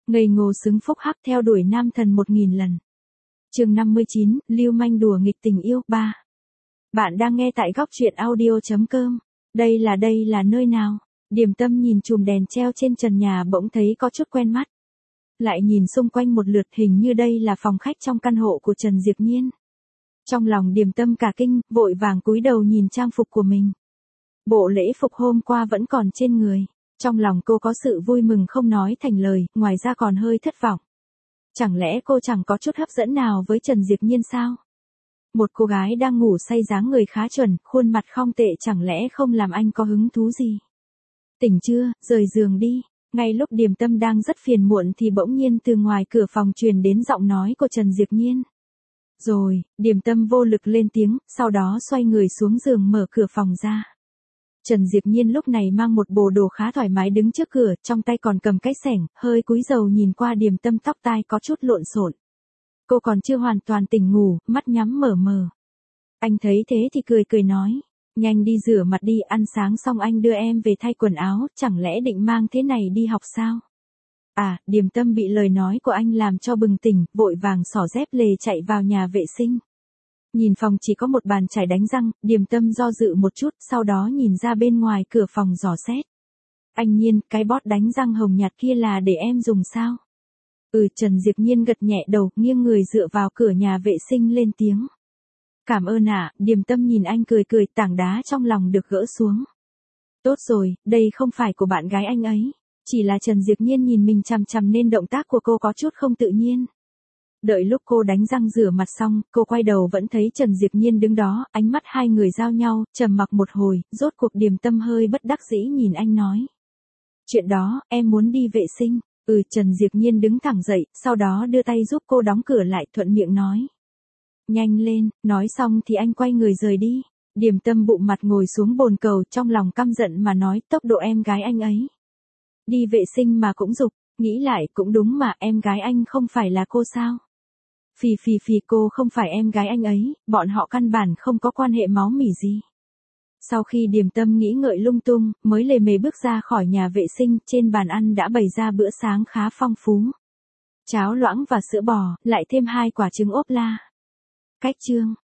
Ngây ngô xứng phúc hắc theo đuổi nam thần 1000 lần. Chương 59, lưu manh đùa nghịch tình yêu 3. Bạn đang nghe tại góc truyện audio.com. Đây là nơi nào? Điềm Tâm nhìn chùm đèn treo trên trần nhà bỗng thấy có chút quen mắt. Lại nhìn xung quanh một lượt, hình như đây là phòng khách trong căn hộ của Trần Diệp Nhiên. Trong lòng Điềm Tâm cả kinh, vội vàng cúi đầu nhìn trang phục của mình. Bộ lễ phục hôm qua vẫn còn trên người. Trong lòng cô có sự vui mừng không nói thành lời, ngoài ra còn hơi thất vọng. Chẳng lẽ cô chẳng có chút hấp dẫn nào với Trần Diệp Nhiên sao? Một cô gái đang ngủ say dáng người khá chuẩn, khuôn mặt không tệ, chẳng lẽ không làm anh có hứng thú gì? Tỉnh chưa, rời giường đi. Ngay lúc Điềm Tâm đang rất phiền muộn thì bỗng nhiên từ ngoài cửa phòng truyền đến giọng nói của Trần Diệp Nhiên. Rồi, Điềm Tâm vô lực lên tiếng, sau đó xoay người xuống giường mở cửa phòng ra. Trần Diệp Nhiên lúc này mang một bộ đồ khá thoải mái đứng trước cửa, trong tay còn cầm cái xẻng, hơi cúi đầu nhìn qua Điềm Tâm, tóc tai có chút lộn xộn. Cô còn chưa hoàn toàn tỉnh ngủ, mắt nhắm mở mờ. Anh thấy thế thì cười nói, nhanh đi rửa mặt đi, ăn sáng xong anh đưa em về thay quần áo, chẳng lẽ định mang thế này đi học sao? À, Điềm Tâm bị lời nói của anh làm cho bừng tỉnh, vội vàng xỏ dép lề chạy vào nhà vệ sinh. Nhìn phòng chỉ có một bàn chải đánh răng, Điềm Tâm do dự một chút, sau đó nhìn ra bên ngoài cửa phòng dò xét. Anh Nhiên, cái bót đánh răng hồng nhạt kia là để em dùng sao? Trần Diệp Nhiên gật nhẹ đầu, nghiêng người dựa vào cửa nhà vệ sinh lên tiếng. Cảm ơn ạ, Điềm Tâm nhìn anh cười, tảng đá trong lòng được gỡ xuống. Tốt rồi, đây không phải của bạn gái anh ấy. Chỉ là Trần Diệp Nhiên nhìn mình chằm chằm nên động tác của cô có chút không tự nhiên. Đợi lúc cô đánh răng rửa mặt xong, cô quay đầu vẫn thấy Trần Diệp Nhiên đứng đó, ánh mắt hai người giao nhau, trầm mặc một hồi, rốt cuộc Điềm Tâm hơi bất đắc dĩ nhìn anh nói. Chuyện đó, em muốn đi vệ sinh. Trần Diệp Nhiên đứng thẳng dậy, sau đó đưa tay giúp cô đóng cửa lại, thuận miệng nói. Nhanh lên, nói xong thì anh quay người rời đi. Điềm Tâm bụng mặt ngồi xuống bồn cầu, trong lòng căm giận mà nói, tốc độ em gái anh ấy. Đi vệ sinh mà cũng giục, nghĩ lại cũng đúng mà, em gái anh không phải là cô sao? Phì cô không phải em gái anh ấy, bọn họ căn bản không có quan hệ máu mỉ gì. Sau khi Điềm Tâm nghĩ ngợi lung tung, mới lề mề bước ra khỏi nhà vệ sinh, trên bàn ăn đã bày ra bữa sáng khá phong phú. Cháo loãng và sữa bò, lại thêm 2 quả trứng ốp la. Cách chương.